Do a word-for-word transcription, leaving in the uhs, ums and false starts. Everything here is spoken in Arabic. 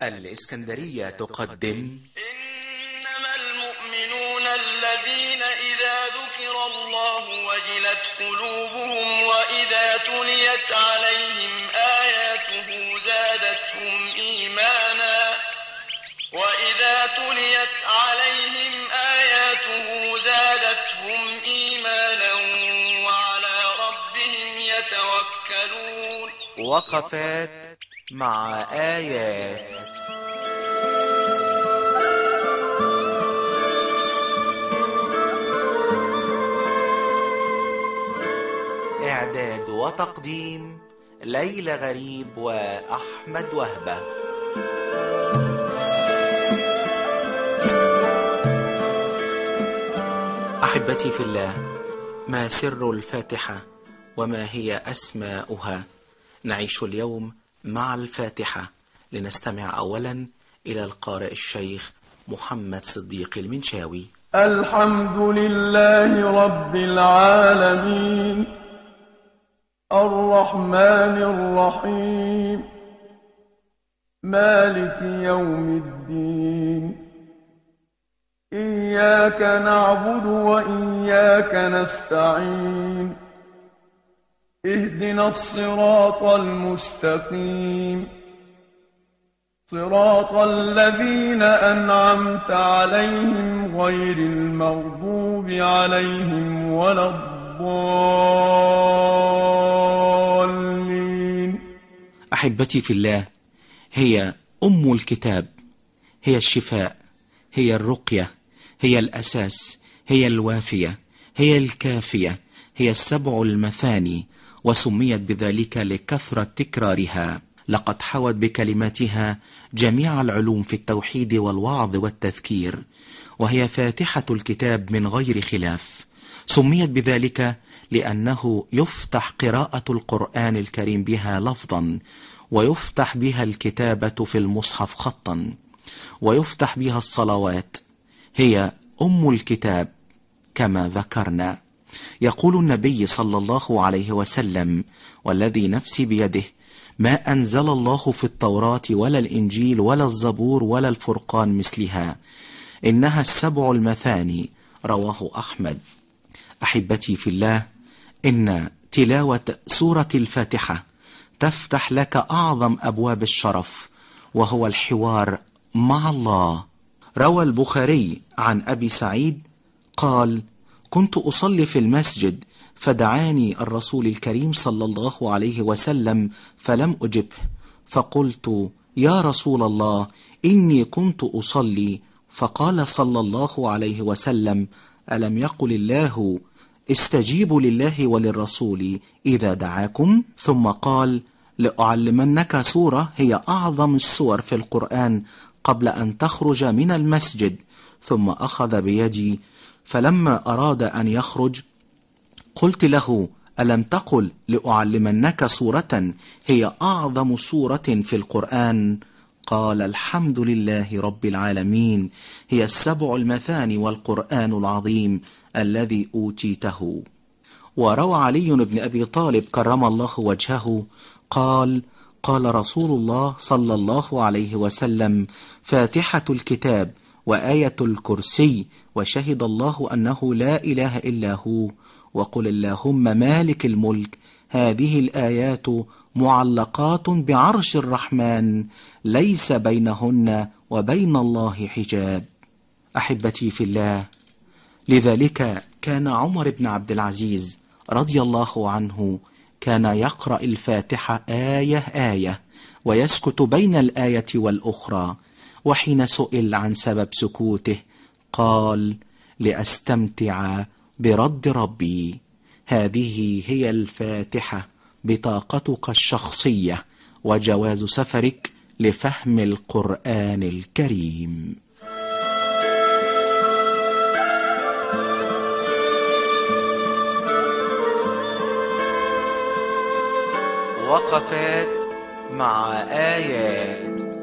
الإسكندرية تقدم إنما المؤمنون الذين إذا ذكر الله وجلت قلوبهم وإذا تليت عليهم آياته زادتهم إيمانا وإذا تليت عليهم آياته زادتهم إيمانا وعلى ربهم يتوكلون. وقفات مع آيات. إعداد وتقديم ليلى غريب وأحمد وهبة. أحبتي في الله، ما سر الفاتحة وما هي أسماؤها؟ نعيش اليوم مع الفاتحة، لنستمع أولا إلى القارئ الشيخ محمد صديق المنشاوي. الحمد لله رب العالمين الرحمن الرحيم مالك يوم الدين إياك نعبد وإياك نستعين اهدنا الصراط المستقيم صراط الذين أنعمت عليهم غير المغضوب عليهم ولا الضالين. أحبتي في الله، هي أم الكتاب، هي الشفاء، هي الرقية، هي الأساس، هي الوافية، هي الكافية، هي السبع المثاني، وسميت بذلك لكثرة تكرارها. لقد حوت بكلماتها جميع العلوم في التوحيد والوعظ والتذكير، وهي فاتحة الكتاب من غير خلاف. سميت بذلك لأنه يفتح قراءة القرآن الكريم بها لفظا، ويفتح بها الكتابة في المصحف خطا، ويفتح بها الصلوات. هي أم الكتاب كما ذكرنا. يقول النبي صلى الله عليه وسلم: والذي نفسي بيده ما أنزل الله في التوراة ولا الإنجيل ولا الزبور ولا الفرقان مثلها، إنها السبع المثاني. رواه أحمد. أحبتي في الله، إن تلاوة سورة الفاتحة تفتح لك أعظم أبواب الشرف، وهو الحوار مع الله. روى البخاري عن أبي سعيد قال: كنت أصلي في المسجد فدعاني الرسول الكريم صلى الله عليه وسلم فلم أجبه، فقلت: يا رسول الله، إني كنت أصلي. فقال صلى الله عليه وسلم: ألم يقل الله استجيبوا لله وللرسول إذا دعاكم؟ ثم قال: لأعلمنك سورة هي أعظم السور في القرآن قبل أن تخرج من المسجد. ثم أخذ بيدي، فلما أراد أن يخرج قلت له: ألم تقل لأعلمنك سورة هي أعظم سورة في القرآن؟ قال: الحمد لله رب العالمين، هي السبع المثاني والقرآن العظيم الذي أوتيته. وروى علي بن أبي طالب كرم الله وجهه قال: قال رسول الله صلى الله عليه وسلم: فاتحة الكتاب وآية الكرسي وشهد الله أنه لا إله إلا هو وقل اللهم مالك الملك. هذه الآيات معلقات بعرش الرحمن، ليس بينهن وبين الله حجاب. أحبتي في الله، لذلك كان عمر بن عبد العزيز رضي الله عنه كان يقرأ الفاتحة آية آية ويسكت بين الآية والأخرى. وحين سئل عن سبب سكوته قال: لأستمتع برد ربي. هذه هي الفاتحة، بطاقتك الشخصية وجواز سفرك لفهم القرآن الكريم. وقفات مع آيات.